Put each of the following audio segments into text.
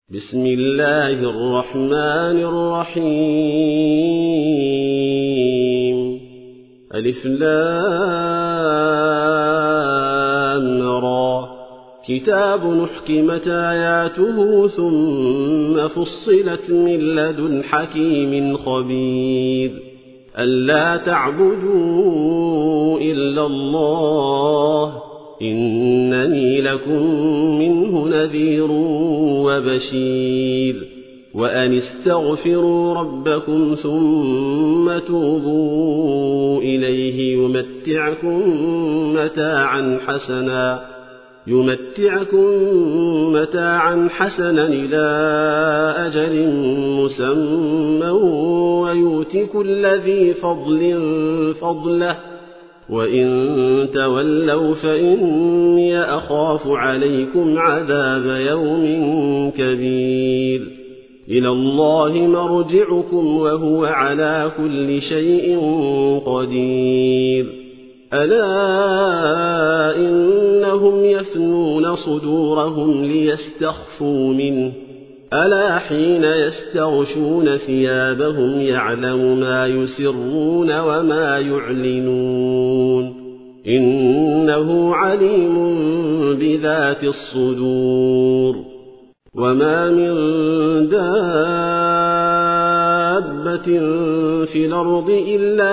بسم الله الرحمن الرحيم ألف لام را كتاب أحكمت آياته ثم فصلت من لدن حكيم خبير ألا تعبدوا إلا الله إنني لكم منه نذير وبشير وأن استغفروا ربكم ثم توبوا إليه يمتعكم متاعا حسنا إلى أجل مسمى ويؤت كل ذي فضل فضله وإن تولوا فإني أخاف عليكم عذاب يوم كبير إلى الله مرجعكم وهو على كل شيء قدير ألا إنهم يثنون صدورهم ليستخفوا منه ألا حين يستغشون ثيابهم يعلم ما يسرون وما يعلنون إنه عليم بذات الصدور وما من دابة في الأرض إلا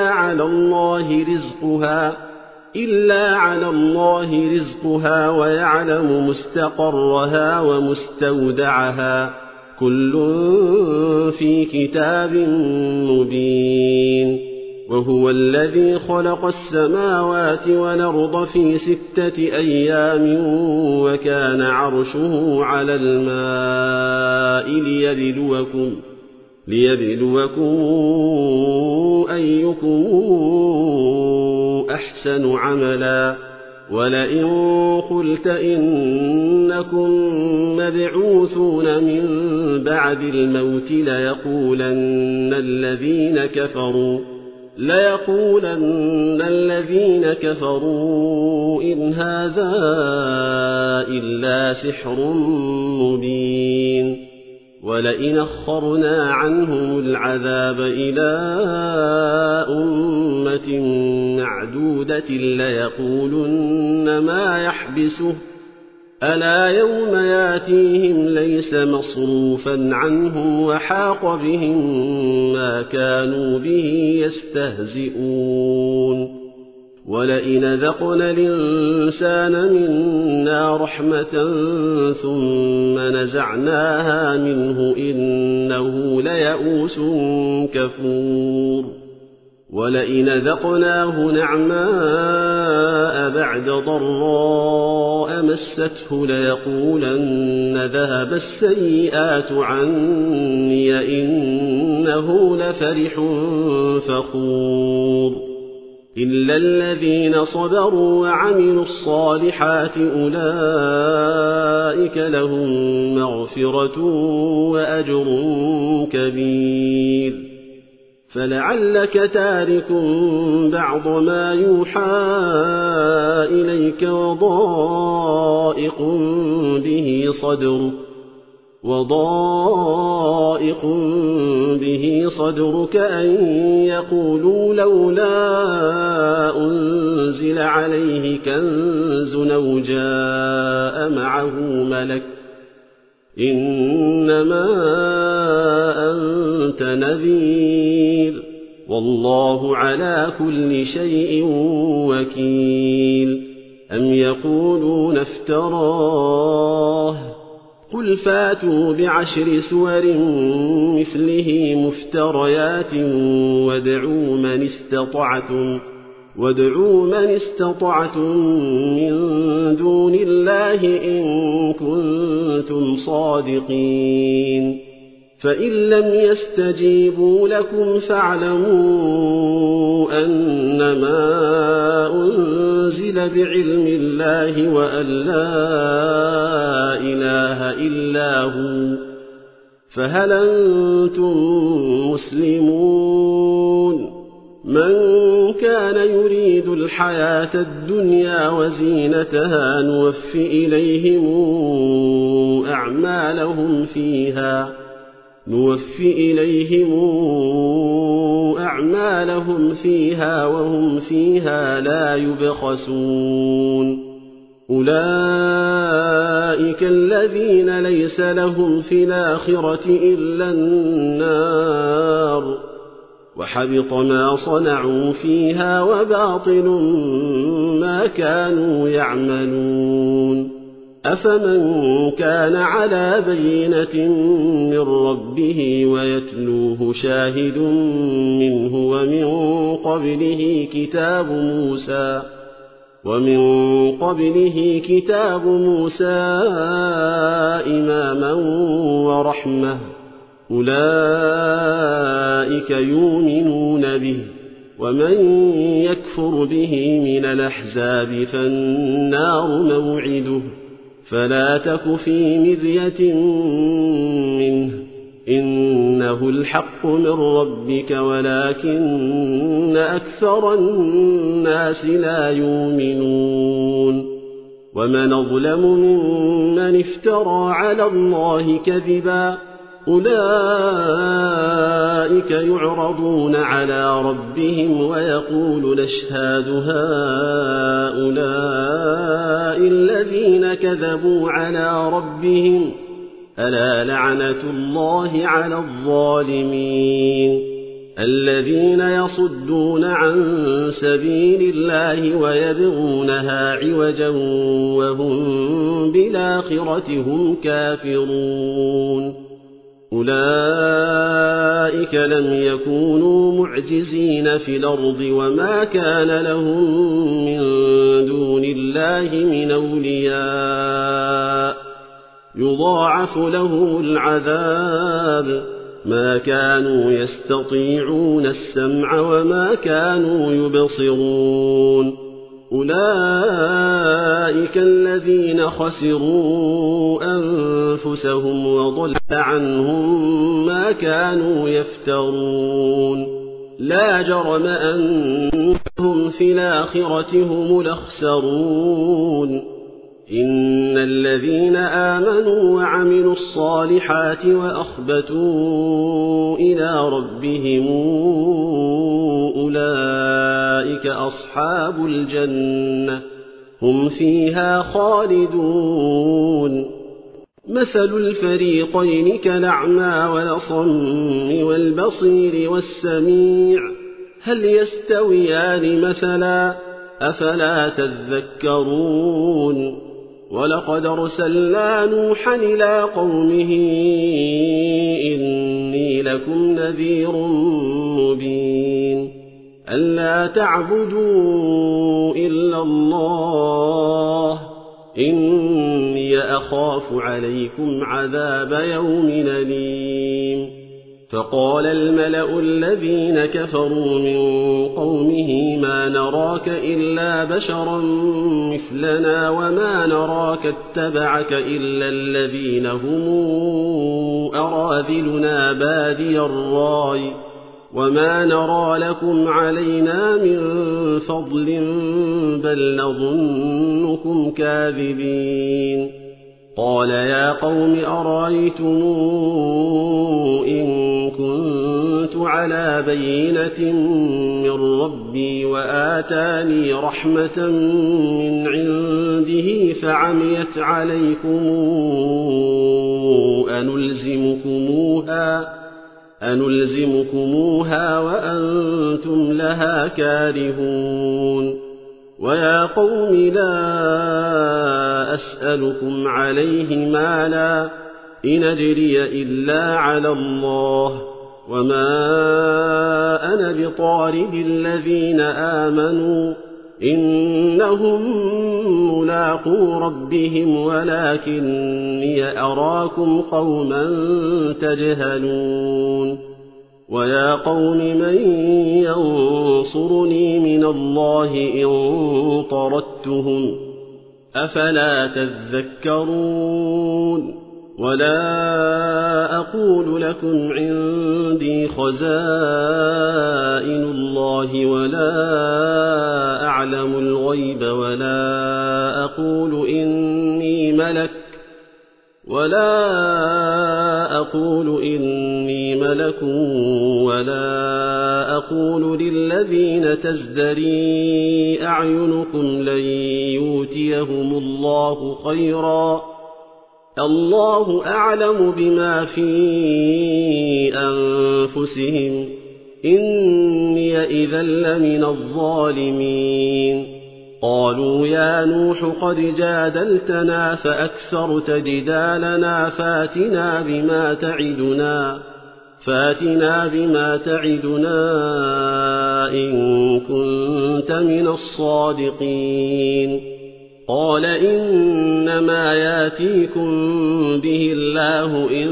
على الله رزقها ويعلم مستقرها ومستودعها كل في كتاب مبين وهو الذي خلق السماوات والأرض في 6 أيام وكان عرشه على الماء ليبلوكم أيكم أحسن عملا ولئن قلت إنكم مبعوثون من بعد الموت ليقولن الذين كفروا إن هذا إلا سحر مبين ولئن أخرنا عنهم العذاب إلى أمة معدودة ليقولن ما يحبسه ألا يوم ياتيهم ليس مصروفا عنهم وحاق بهم ما كانوا به يستهزئون ولئن ذقنا الإنسان منا رحمة ثم نزعناها منه إنه ليئوس كفور ولئن ذقناه نعماء بعد ضراء مسته ليقولن ذهب السيئات عني إنه لفرح فخور إلا الذين صبروا وعملوا الصالحات أولئك لهم مغفرة وأجر كبير فلعلك تارك بعض ما يوحى إليك وضائق به صدرك أن يقولوا لولا أنزل عليه كنز أو جاء معه ملك إنما أنت نذير والله على كل شيء وكيل أم يقولون افتراه قل فاتوا ب10 سور مثله مفتريات وادعوا من استطعتم من دون الله إن كنتم صادقين فإن لم يستجيبوا لكم فاعلموا أنما أنزل بعلم الله وأن لا إله إلا هو فهل أنتم مسلمون من كان يريد الحياة الدنيا وزينتها نوف إليهم أعمالهم فيها وهم فيها لا يبخسون أولئك الذين ليس لهم في الآخرة إلا النار وحبط ما صنعوا فيها وباطل ما كانوا يعملون أفمن كان على بينة من ربه ويتلوه شاهد منه ومن قبله كتاب موسى إماما ورحمة أولئك يؤمنون به ومن يكفر به من الأحزاب فالنار موعده فلا تك في مرية منه إنه الحق من ربك ولكن أكثر الناس لا يؤمنون ومن أظلم ممن افترى على الله كذبا أولئك يعرضون على ربهم ويقول نشهد هؤلاء الذين كذبوا على ربهم ألا لعنة الله على الظالمين الذين يصدون عن سبيل الله ويبغونها عوجا وهم بالآخرة هم كافرون أولئك لم يكونوا معجزين في الأرض وما كان لهم من دون الله من أولياء يضاعف لهم العذاب ما كانوا يستطيعون السمع وما كانوا يبصرون أولئك الذين خسروا أنفسهم وضل عنهم ما كانوا يفترون لا جرم أنهم في الآخرة هم الأخسرون إن الذين آمنوا وعملوا الصالحات وأخبتوا إلى ربهم أولئك أصحاب الجنة هم فيها خالدون مثل الفريقين كالأعمى والأصم والبصير والسميع هل يستويان مثلا أفلا تذكرون ولقد أرسلنا نوحا إلى قومه إني لكم نذير مبين ألا تعبدوا إلا الله إني أخاف عليكم عذاب يوم أليم فقال الملأ الذين كفروا من قومه ما نراك إلا بشرا مثلنا وما نراك اتبعك إلا الذين هم أراذلنا بادي الرأي وما نرى لكم علينا من فضل بل نظنكم كاذبين قال يا قوم أرأيتم إن كنت على بينة من ربي وآتاني رحمة من عنده فعميت عليكم أنلزمكموها وأنتم لها كارهون ويا قوم لا أسألكم عليه مالا إن أجري إلا على الله وما أنا بطارد الذين آمنوا إنهم ملاقو ربهم ولكني أراكم قوما تجهلون ويا قوم من ينصرني من الله إن طردتهم أفلا تذكرون ولا أقول لكم عندي خزائن الله ولا أعلم الغيب ولا أقول إني ملك ولا أقول للذين تزدري أعينكم لن يؤتيهم الله خيرا الله أعلم بما في أنفسهم إني إذا لمن الظالمين قالوا يا نوح قد جادلتنا فأكثرت جدالنا فاتنا بما تعدنا إن كنت من الصادقين قال إنما ياتيكم به الله إن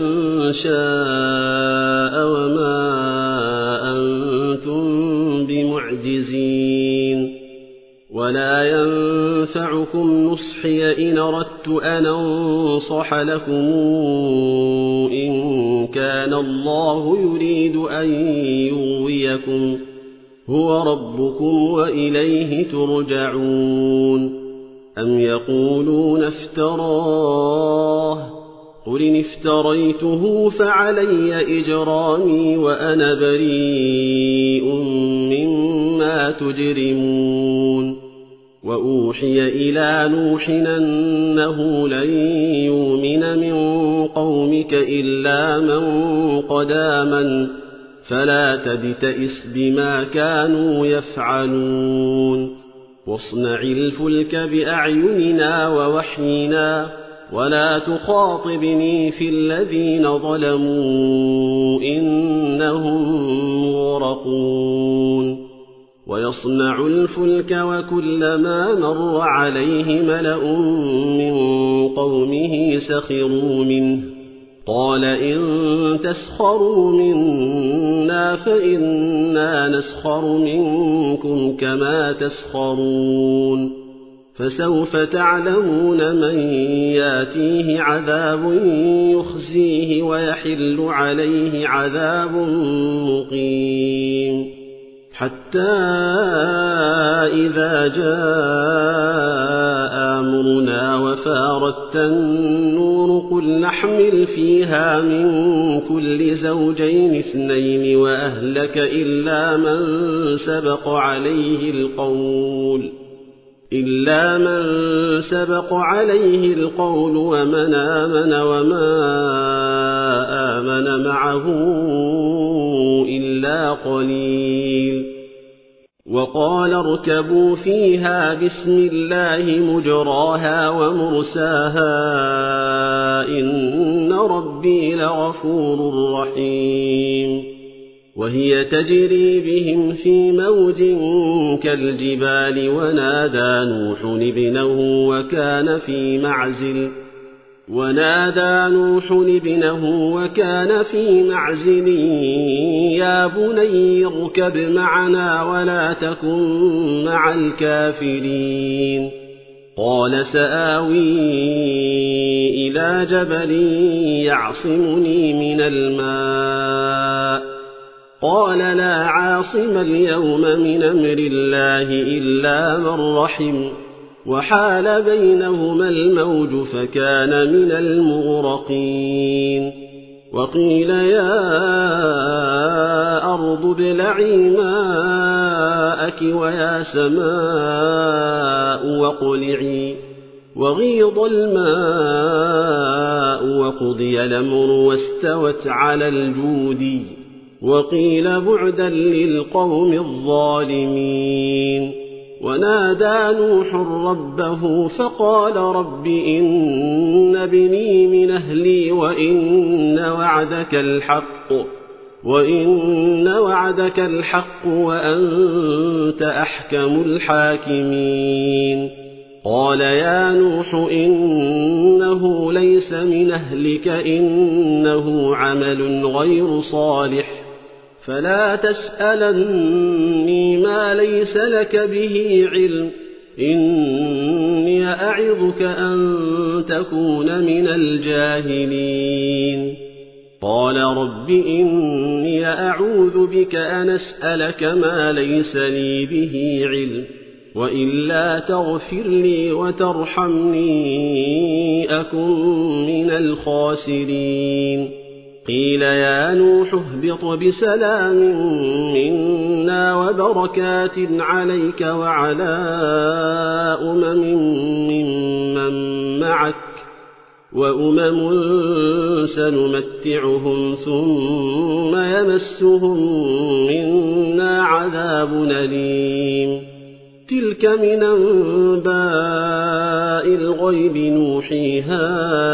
شاء وما أنتم بمعجزين ولا ينفعكم نصحي إن أردت أن أنصح لكم إن كان الله يريد أن يغويكم هو ربكم وإليه ترجعون أم يقولون افتراه قل إن افتريته فعلي إجرامي وأنا بريء مما تجرمون وأوحي إلى نوح أنه لن يؤمن من قومك إلا من قد آمن فلا تبتئس بما كانوا يفعلون واصنع الفلك بأعيننا ووحينا ولا تخاطبني في الذين ظلموا إنهم مغرقون ويصنع الفلك وكلما مر عليه ملأ من قومه سخروا منه قال إن تسخروا منا فإنا نسخر منكم كما تسخرون فسوف تعلمون من ياتيه عذاب يخزيه ويحل عليه عذاب مقيم حتى إذا جاء أمرنا وفارت النور قل نحمل فيها من كل زوجين اثنين وأهلك إلا من سبق عليه القول ومن آمن وما آمن معه إلا قليل وقال اركبوا فيها بسم الله مجراها ومرساها إن ربي لغفور رحيم وهي تجري بهم في موج كالجبال ونادى نوح ابنه وكان في معزل يا بني اركب معنا ولا تكن مع الكافرين قال سآوي إلى جبل يعصمني من الماء قال لا عاصم اليوم من أمر الله إلا من رحم وحال بينهما الموج فكان من المغرقين وقيل يا أرض ابلعي ماءك ويا سماء واقلعي وغيض الماء وقضي الأمر واستوت على الجود وقيل بعدا للقوم الظالمين ونادى نوح ربه فقال رب إن ابني من أهلي وإن وعدك الحق وأنت أحكم الحاكمين قال يا نوح إنه ليس من أهلك إنه عمل غير صالح فلا تسألني ما ليس لك به علم إني أعظك أن تكون من الجاهلين قال رب إني أعوذ بك أن أسألك ما ليس لي به علم وإلا تغفر لي وترحمني أكن من الخاسرين قيل يا نوح اهبط بسلام منا وبركات عليك وعلى ممن معك وأمم سنمتعهم ثم يمسهم منا عذاب أليم تلك من أنباء الغيب نوحيها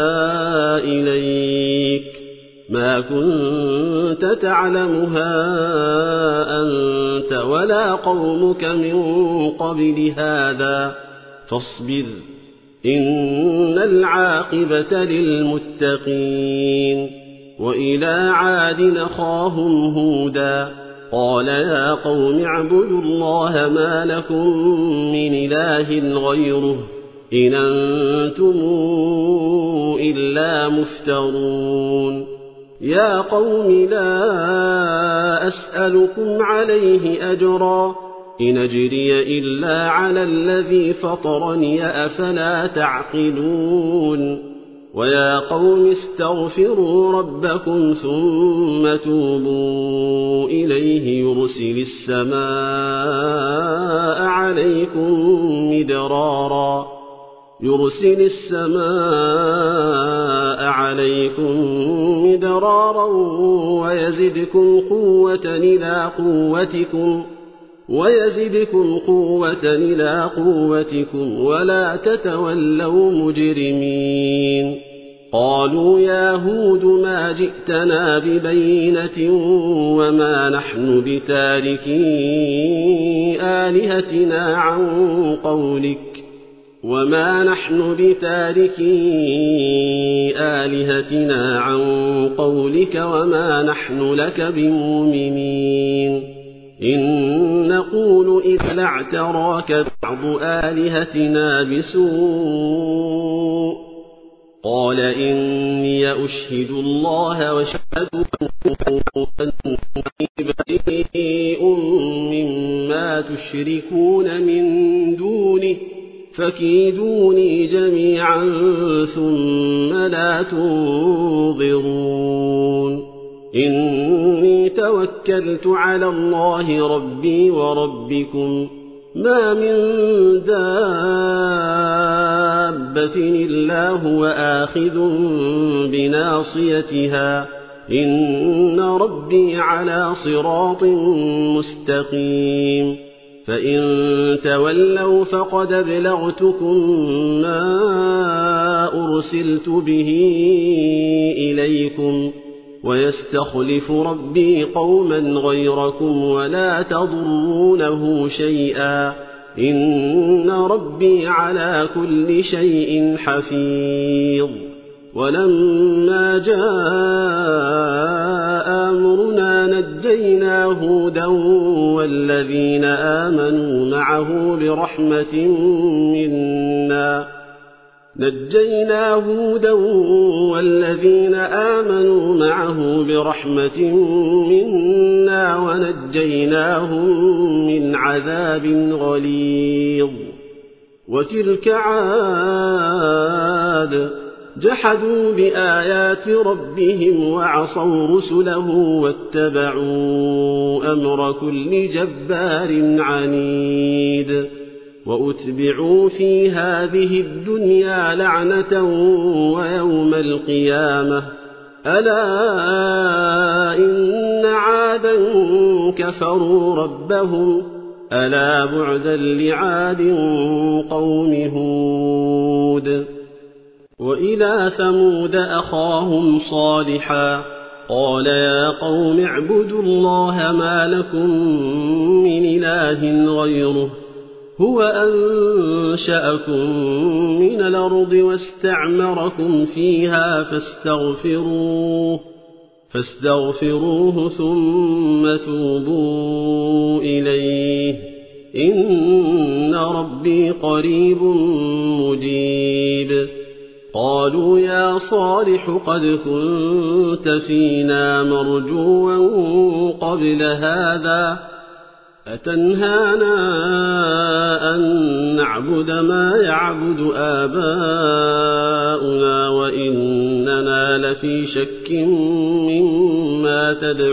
إليك ما كنت تعلمها أنت ولا قومك من قبل هذا فاصبر إن العاقبة للمتقين وإلى عاد أخاهم هودا قال يا قوم اعبدوا الله ما لكم من إله غيره إن أنتم إلا مفترون يا قوم لا أسألكم عليه أجرا إن أجري إلا على الذي فطرني أفلا تعقلون ويا قوم استغفروا ربكم ثم توبوا إليه يرسل السماء عليكم مدرارا ويزدكم قوة إلى قوتكم ولا تتولوا مجرمين قالوا يا هود ما جئتنا ببينة وما نحن بتاركي آلهتنا عن قولك وما نحن لك بمؤمنين إن نقول إذ اعتراك بعض آلهتنا بسوء قال إني أشهد الله واشهد أني بريء مما تشركون من دونه فكيدوني جميعا ثم لا تنظرون إني توكلت على الله ربي وربكم ما من دابة إلا هو آخذ بناصيتها إن ربي على صراط مستقيم فإن تولوا فقد أبلغتكم ما أرسلت به إليكم ويستخلف ربي قوما غيركم ولا تضرونه شيئا إن ربي على كل شيء حفيظ ولما جاء أمرنا نجينا هودا والذين آمنوا معه برحمة منا ونجيناهم من عذاب غليظ وتلك عاد جحدوا بآيات ربهم وعصوا رسله واتبعوا أمر كل جبار عنيد وأتبعوا في هذه الدنيا لعنة ويوم القيامة ألا إن عادا كفروا ربهم ألا بعدا لعاد قوم هود وإلى ثمود أخاهم صالحا قال يا قوم اعبدوا الله ما لكم من إله غيره هو أنشأكم من الأرض واستعمركم فيها فاستغفروه ثم توبوا إليه إن ربي قريب مجيب. قالوا يا صالح قد كنت فينا مرجوا قبل هذا أتنهانا أن نعبد ما يعبد آباؤنا وإننا لفي شك مما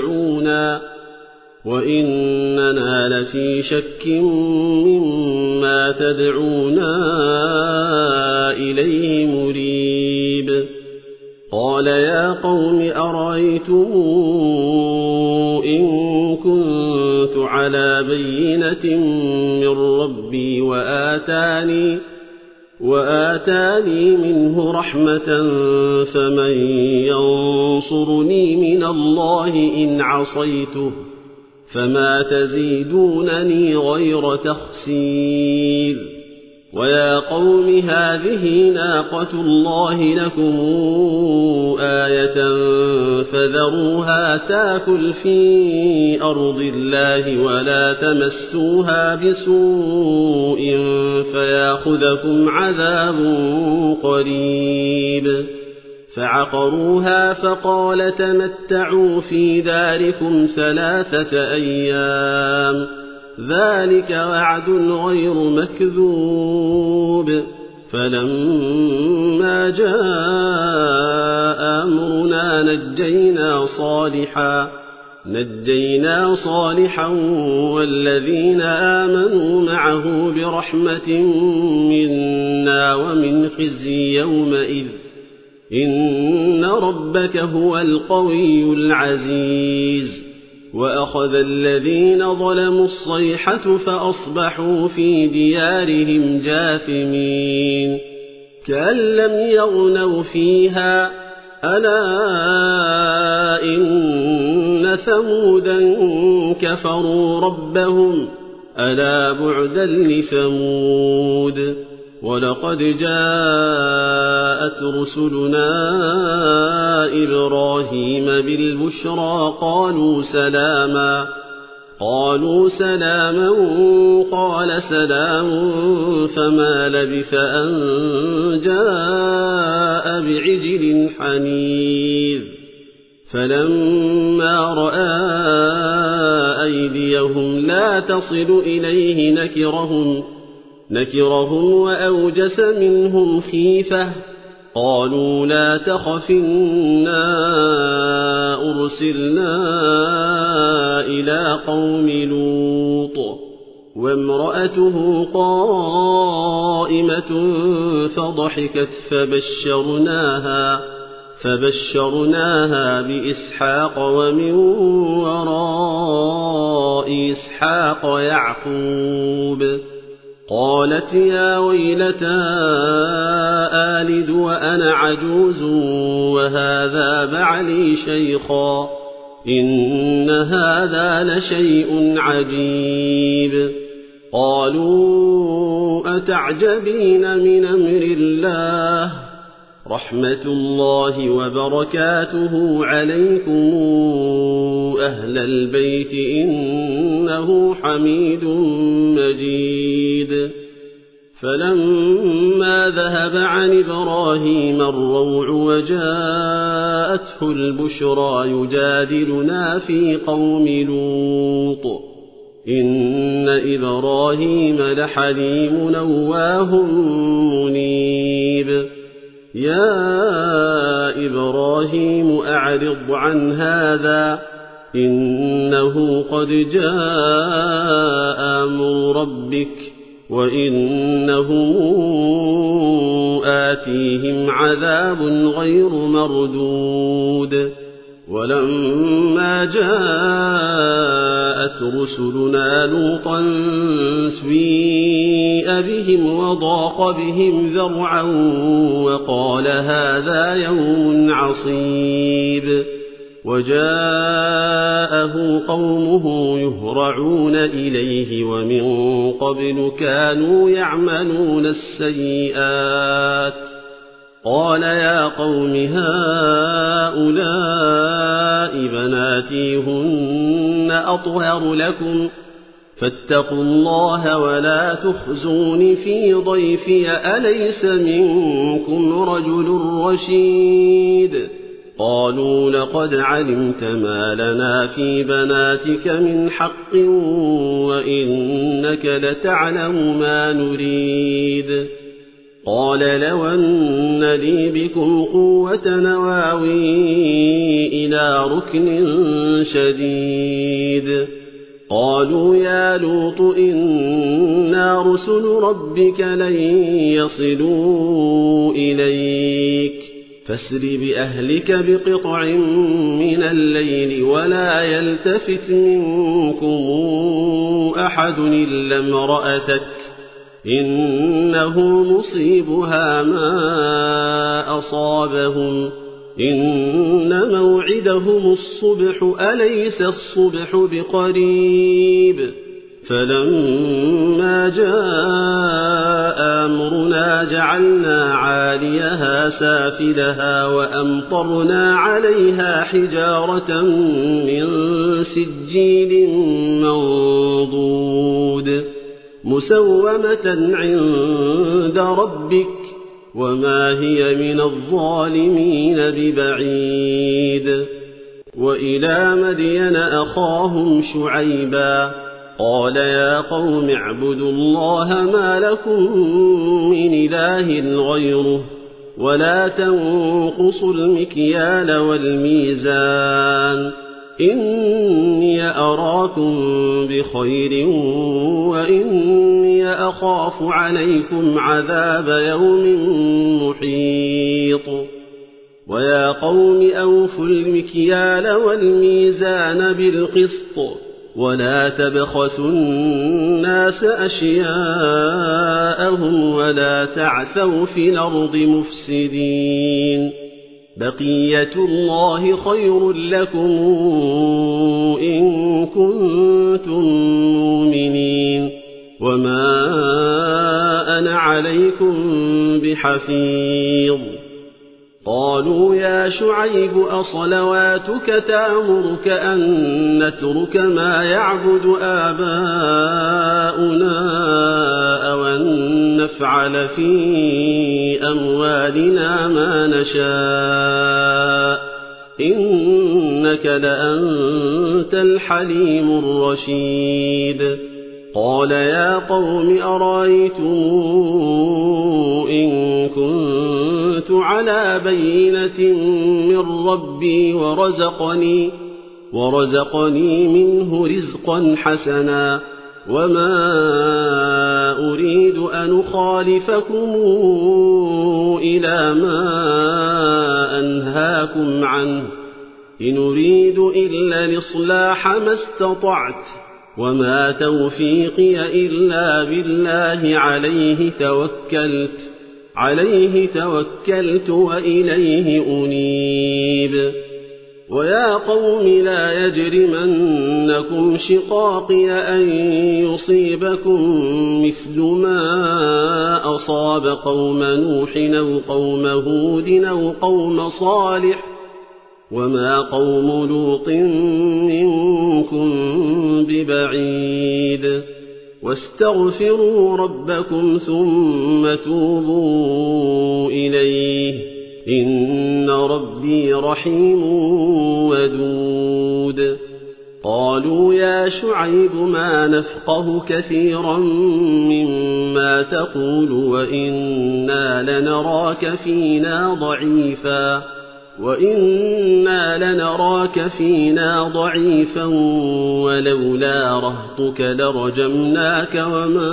تدعونا إليه مريب. قال يا قوم أرأيتم إن كنت على بينة من ربي وآتاني منه رحمة فمن ينصرني من الله إن عصيته فما تزيدونني غير تخسير. ويا قوم هذه ناقة الله لكم آية فذروها تاكل في أرض الله ولا تمسوها بسوء فياخذكم عذاب قريب. فعقروها فقال تمتعوا في داركم 3 أيام ذلك وعد غير مكذوب. فلما جاء أمرنا نجينا صالحا والذين آمنوا معه برحمة منا ومن خزي يومئذ إن ربك هو القوي العزيز. وأخذ الذين ظلموا الصيحة فأصبحوا في ديارهم جاثمين كأن لم يغنوا فيها ألا إن ثمودا كفروا ربهم ألا بعدا لثمود. ولقد جاءت رسلنا إبراهيم بالبشرى قالوا سلاما قال سلام فما لبث أن جاء بعجل حنيذ. فلما رأى أيديهم لا تصل إليه نكرهم وأوجس منهم خيفة. قالوا لا تخف إنا أرسلنا إلى قوم لوط وامرأته قائمة فضحكت فبشرناها بإسحاق ومن وراء إسحاق يعقوب. قالت يا ويلتى آلد وأنا عجوز وهذا بعلي شيخا إن هذا لشيء عجيب. قالوا أتعجبين من أمر الله رحمة الله وبركاته عليكم أهل البيت إنه حميد مجيد. فلما ذهب عن إبراهيم الروع وجاءته البشرى يجادلنا في قوم لوط إن إبراهيم لحليم أواه منيب. يا إبراهيم أعرض عن هذا إنه قد جاء أمر ربك وإنهم آتيهم عذاب غير مردود. ولما جاءت رسلنا لوطا سيء بهم وضاق بهم ذرعا وقال هذا يوم عصيب. وجاءه قومه يهرعون إليه ومن قبل كانوا يعملون السيئات. قال يا قوم هؤلاء بناتي هن أطهر لكم فاتقوا الله ولا تخزون في ضيفي أليس منكم رجل رشيد قالوا لقد علمت ما لنا في بناتك من حق وإنك لتعلم ما نريد قال لو أن لي بكم قوة نواوي إلى ركن شديد قالوا يا لوط إنا رسل ربك لن يصلوا إليك فاسر بأهلك بقطع من الليل ولا يلتفت منكم أحد إلا امرأتك إنه مصيبها ما أصابهم إن موعدهم الصبح أليس الصبح بقريب فلما جاء أمرنا جعلنا عاليها سافلها وأمطرنا عليها حجارة من سجيل منضود مسومة عند ربك وما هي من الظالمين ببعيد وإلى مدين أخاهم شعيبا قال يا قوم اعبدوا الله ما لكم من إله غيره ولا تنقصوا المكيال والميزان إني أراكم بخير وإني أخاف عليكم عذاب يوم محيط ويا قوم أوفوا المكيال والميزان بالقسط ولا تبخسوا الناس أشياءهم ولا تعثوا في الأرض مفسدين بقية الله خير لكم إن كنتم مؤمنين وما أنا عليكم بحفيظ قالوا يا شعيب أصلواتك تأمرك أن نترك ما يعبد آباؤنا أو أن نفعل في أموالنا ما نشاء إنك لأنت الحليم الرشيد قال يا قوم أرأيتم إن كنت على بينة من ربي ورزقني منه رزقا حسنا وما أريد أن أخالفكم إلى ما أنهاكم عنه إن أريد إلا الإصلاح ما استطعت وما توفيقي إلا بالله عليه توكلت وإليه أنيب ويا قوم لا يجرمنكم شقاقي أن يصيبكم مثل ما أصاب قوم نوح أو قوم هود أو قوم صالح وما قوم لوط منكم ببعيد واستغفروا ربكم ثم توبوا إليه إن ربي رحيم ودود قالوا يا شعيب ما نفقه كثيرا مما تقول وإنا لنراك فينا ضعيفا ولولا رهطك لرجمناك وما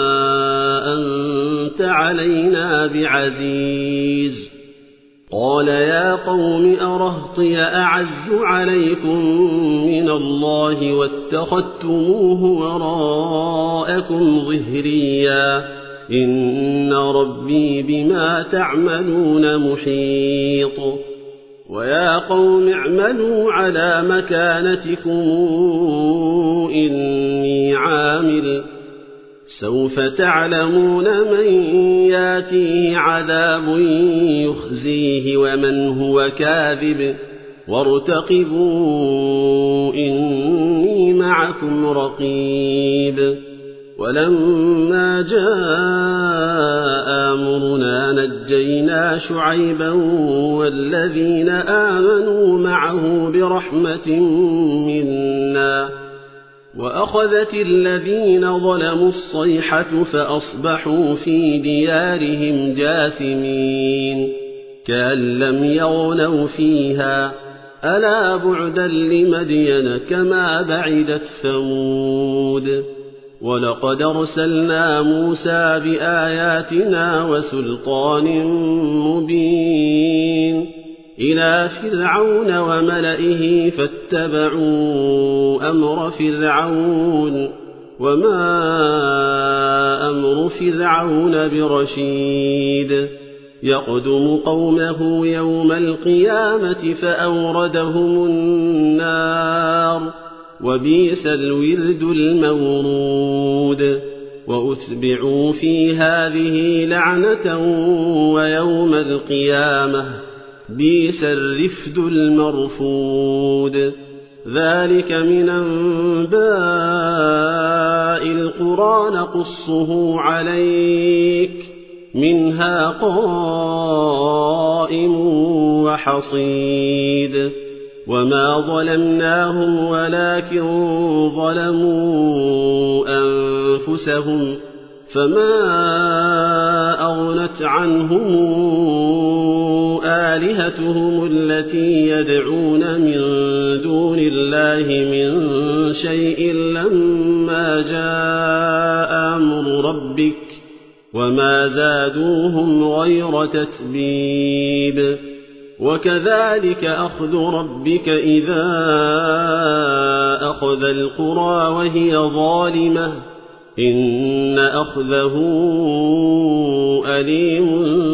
أنت علينا بعزيز قال يا قوم أرهطي أعز عليكم من الله واتخذتموه وراءكم ظهريا إن ربي بما تعملون محيط ويا قوم اعملوا على مكانتكم إني عامل سوف تعلمون من ياتيه عذاب يخزيه ومن هو كاذب وارتقبوا إني معكم رقيب ولما جاء أمرنا نجينا شعيبا والذين آمنوا معه برحمة منا وأخذت الذين ظلموا الصيحة فأصبحوا في ديارهم جاثمين كأن لم يغنوا فيها ألا بعدا لمدين كما بعدت ثمود ولقد أرسلنا موسى بآياتنا وسلطان مبين إلى فرعون وملئه فاتبعوا أمر فرعون وما أمر فرعون برشيد يقدم قومه يوم القيامة فأوردهم النار وبئس الورد المورود وأتبعوا في هذه لعنة ويوم القيامة بئس الرفد المرفود ذلك من أنباء القرى نقصه عليك منها قائم وحصيد وما ظلمناهم ولكن ظلموا أنفسهم فما أغنت عنهم آلهتهم التي يدعون من دون الله من شيء لما جاء أمر ربك وما زادوهم غير تتبيب وكذلك أخذ ربك إذا أخذ القرى وهي ظالمة إن أخذه أليم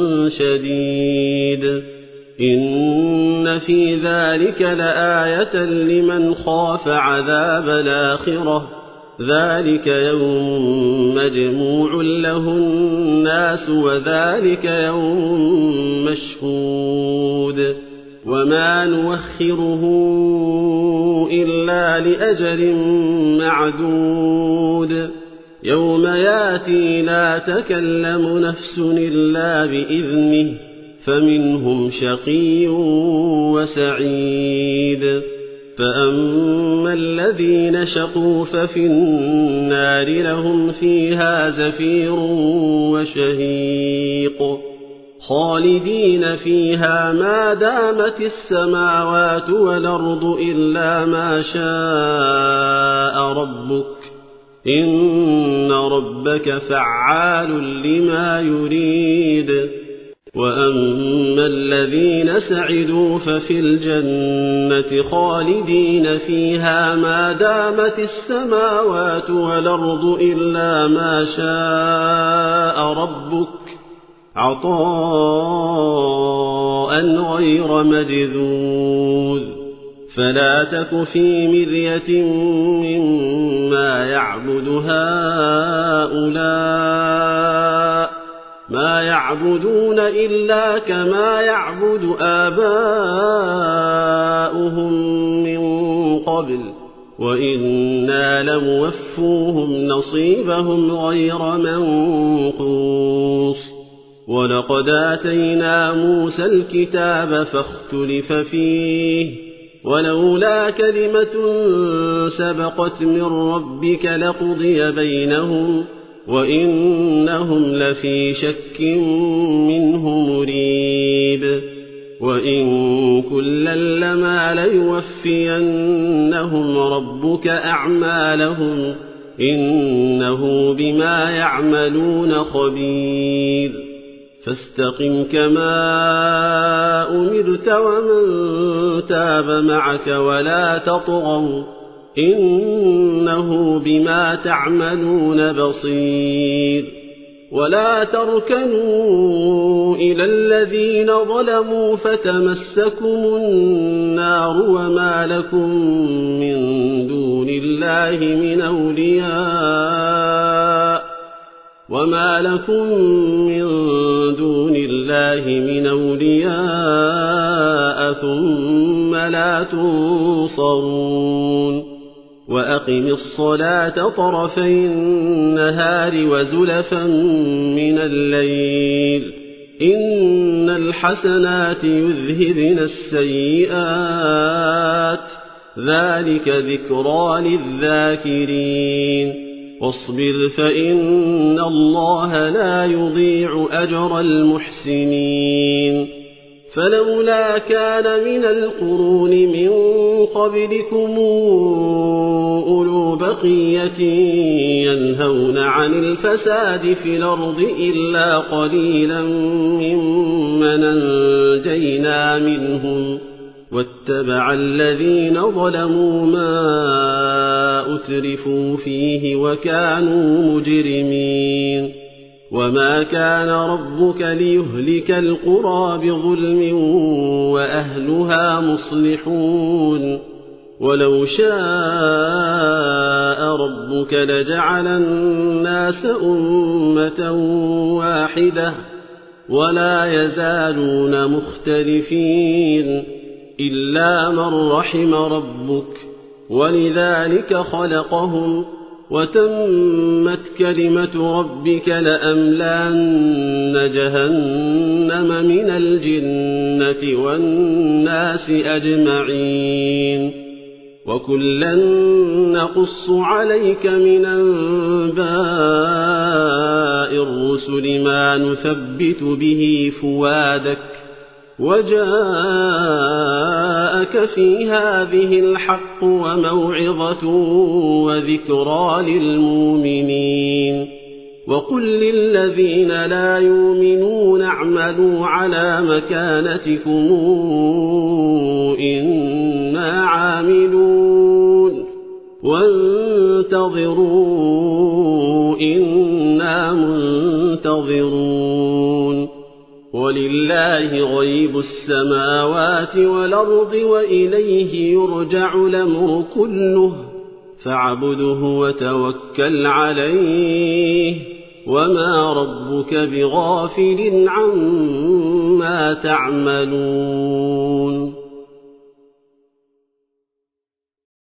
شديد إن في ذلك لآية لمن خاف عذاب الآخرة ذلك يوم مجموع له الناس وذلك يوم مشهود وما نوخره إلا لأجل معدود يوم ياتي لا تكلم نفس إلا بإذنه فمنهم شقي وسعيد فأما الذين شقوا ففي النار لهم فيها زفير وشهيق خالدين فيها ما دامت السماوات والأرض إلا ما شاء ربك إن ربك فعال لما يريد وأما الذين سعدوا ففي الجنة خالدين فيها ما دامت السماوات والأرض إلا ما شاء ربك عطاء غير مجذوذ فلا تك في مرية مما يعبد هؤلاء ما يعبدون إلا كما يعبد آباؤهم من قبل وإنا لموفوهم نصيبهم غير منقوص ولقد آتينا موسى الكتاب فاختلف فيه ولولا كلمة سبقت من ربك لقضي بينهم وإنهم لفي شك منه مريب وإن كلا لما ليوفينهم ربك أعمالهم إنه بما يعملون خبير فاستقم كما أمرت ومن تاب معك ولا تطغوا إنه بما تعملون بصير ولا تركنوا إلى الذين ظلموا فتمسكم النار وما لكم من دون الله من أولياء ثم ثم لا تنصرون وأقم الصلاة طرفي النهار وزلفا من الليل إن الحسنات يذهبن السيئات ذلك ذكرى للذاكرين واصبر فإن الله لا يضيع أجر المحسنين فلولا كان من القرون من قبلكم أولو بقية ينهون عن الفساد في الأرض إلا قليلا ممن أنجينا منهم واتبع الذين ظلموا ما أترفوا فيه وكانوا مجرمين وما كان ربك ليهلك القرى بظلم وأهلها مصلحون ولو شاء ربك لجعل الناس أمة واحدة ولا يزالون مختلفين إلا من رحم ربك ولذلك خلقهم وتمت كلمة ربك لأملأن جهنم من الجنة والناس أجمعين وكلا نقص عليك من أنباء الرسل ما نثبت به فؤادك وجاءك في هذه الحق وموعظة وذكرى للمؤمنين وقل للذين لا يؤمنون اعملوا على مكانتكم إنا عاملون وانتظروا إنا منتظرون ولله غيب السماوات والأرض وإليه يرجع الأمر كله فاعبده وتوكل عليه وما ربك بغافل عما تعملون